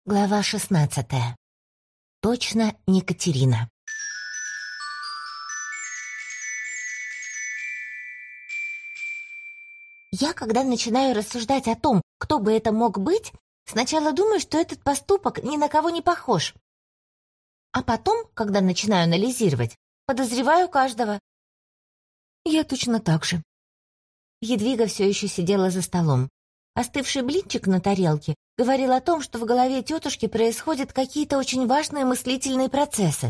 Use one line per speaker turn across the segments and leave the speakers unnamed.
Глава 16. Точно не Катерина. Я, когда начинаю рассуждать о том, кто бы это мог быть, сначала думаю, что этот поступок ни на кого не похож. А потом, когда начинаю анализировать, подозреваю каждого. Я точно так же. Едвига все еще сидела за столом. Остывший блинчик на тарелке говорил о том, что в голове тетушки происходят какие-то очень важные мыслительные процессы.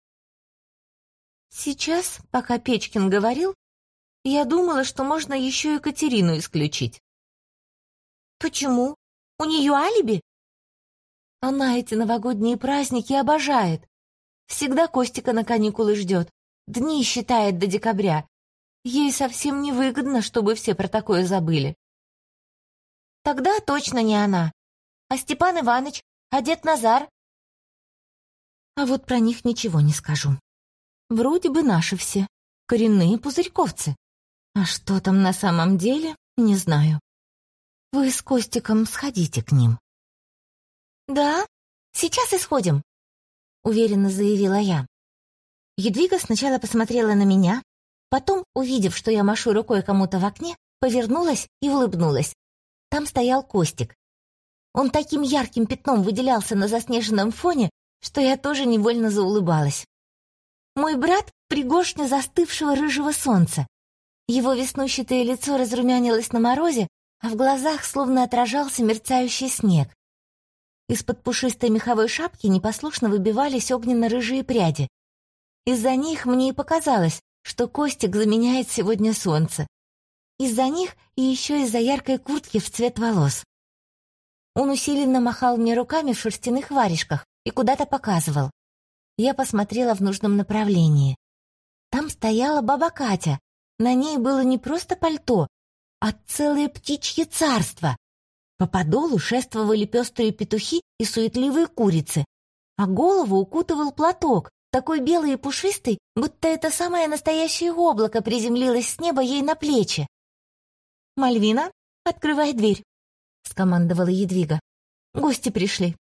Сейчас, пока Печкин говорил, я думала, что можно еще и Катерину исключить. Почему? У нее алиби? Она эти новогодние праздники обожает. Всегда Костика на каникулы ждет. Дни считает до декабря. Ей совсем невыгодно, чтобы все про такое забыли. Тогда точно не она. А Степан Иваныч, а дед Назар? А вот про них ничего не скажу. Вроде бы наши все, коренные пузырьковцы. А что там на самом деле, не знаю. Вы с Костиком сходите к ним. Да, сейчас и сходим, уверенно заявила я. Едвига сначала посмотрела на меня, потом, увидев, что я машу рукой кому-то в окне, повернулась и улыбнулась. Там стоял Костик. Он таким ярким пятном выделялся на заснеженном фоне, что я тоже невольно заулыбалась. Мой брат — пригоршня застывшего рыжего солнца. Его веснущатое лицо разрумянилось на морозе, а в глазах словно отражался мерцающий снег. Из-под пушистой меховой шапки непослушно выбивались огненно-рыжие пряди. Из-за них мне и показалось, что Костик заменяет сегодня солнце. Из-за них и еще из-за яркой куртки в цвет волос. Он усиленно махал мне руками в шерстяных варежках и куда-то показывал. Я посмотрела в нужном направлении. Там стояла баба Катя. На ней было не просто пальто, а целое птичье царство. По подолу шествовали пестрые петухи и суетливые курицы, а голову укутывал платок, такой белый и пушистый, будто это самое настоящее облако приземлилось с неба ей на плечи. «Мальвина, открывай дверь», — скомандовала Едвига. «Гости пришли».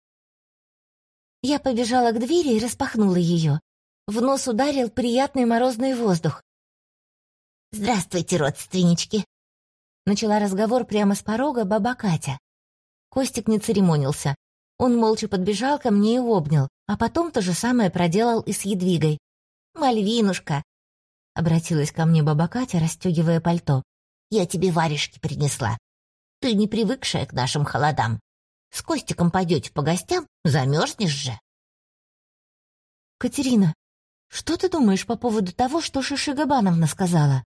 Я побежала к двери и распахнула ее. В нос ударил приятный морозный воздух. «Здравствуйте, родственнички», — начала разговор прямо с порога баба Катя. Костик не церемонился. Он молча подбежал ко мне и обнял, а потом то же самое проделал и с Едвигой. «Мальвинушка», — обратилась ко мне баба Катя, расстегивая пальто, — «я тебе варежки принесла. Ты не привыкшая к нашим холодам. С Костиком пойдете по гостям, замерзнешь же». «Катерина, что ты думаешь по поводу того, что Шишига Бановна сказала?»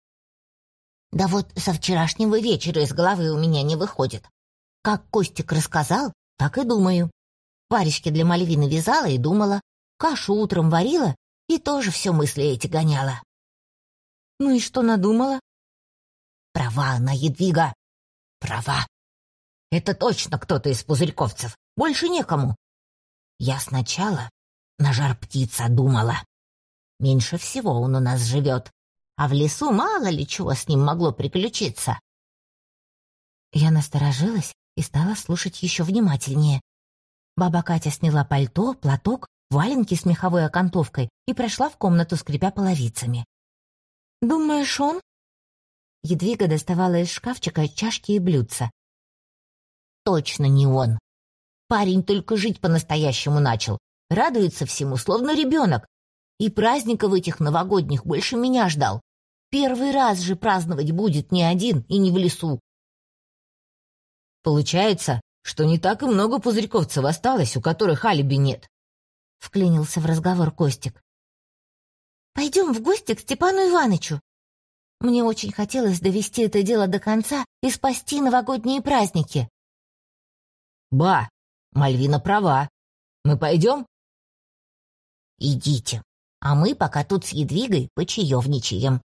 «Да вот со вчерашнего вечера из головы у меня не выходит. Как Костик рассказал, так и думаю. Варежки для Мальвины вязала и думала, кашу утром варила и тоже все мысли эти гоняла». «Ну и что надумала?» «Права она, Едвига, права. Это точно кто-то из пузырьковцев, больше некому. Я сначала на Жар-Птица думала. Меньше всего он у нас живет, а в лесу мало ли чего с ним могло приключиться». Я насторожилась и стала слушать еще внимательнее. Баба Катя сняла пальто, платок, валенки с меховой окантовкой и прошла в комнату, скрипя половицами. «Думаешь, он?» Едвига доставала из шкафчика чашки и блюдца. «Точно не он. Парень только жить по-настоящему начал. Радуется всему, словно ребенок. И праздников этих новогодних больше меня ждал. Первый раз же праздновать будет не один и не в лесу».
«Получается, что не так и много пузырьковцев осталось, у которых алиби нет», —
вклинился в разговор Костик. «Пойдем в гости к Степану Иванычу». Мне очень хотелось довести это дело до конца и спасти новогодние праздники.
«Ба, Мальвина права. Мы пойдем?»
«Идите, а мы пока тут с Едвигой почаевничаем».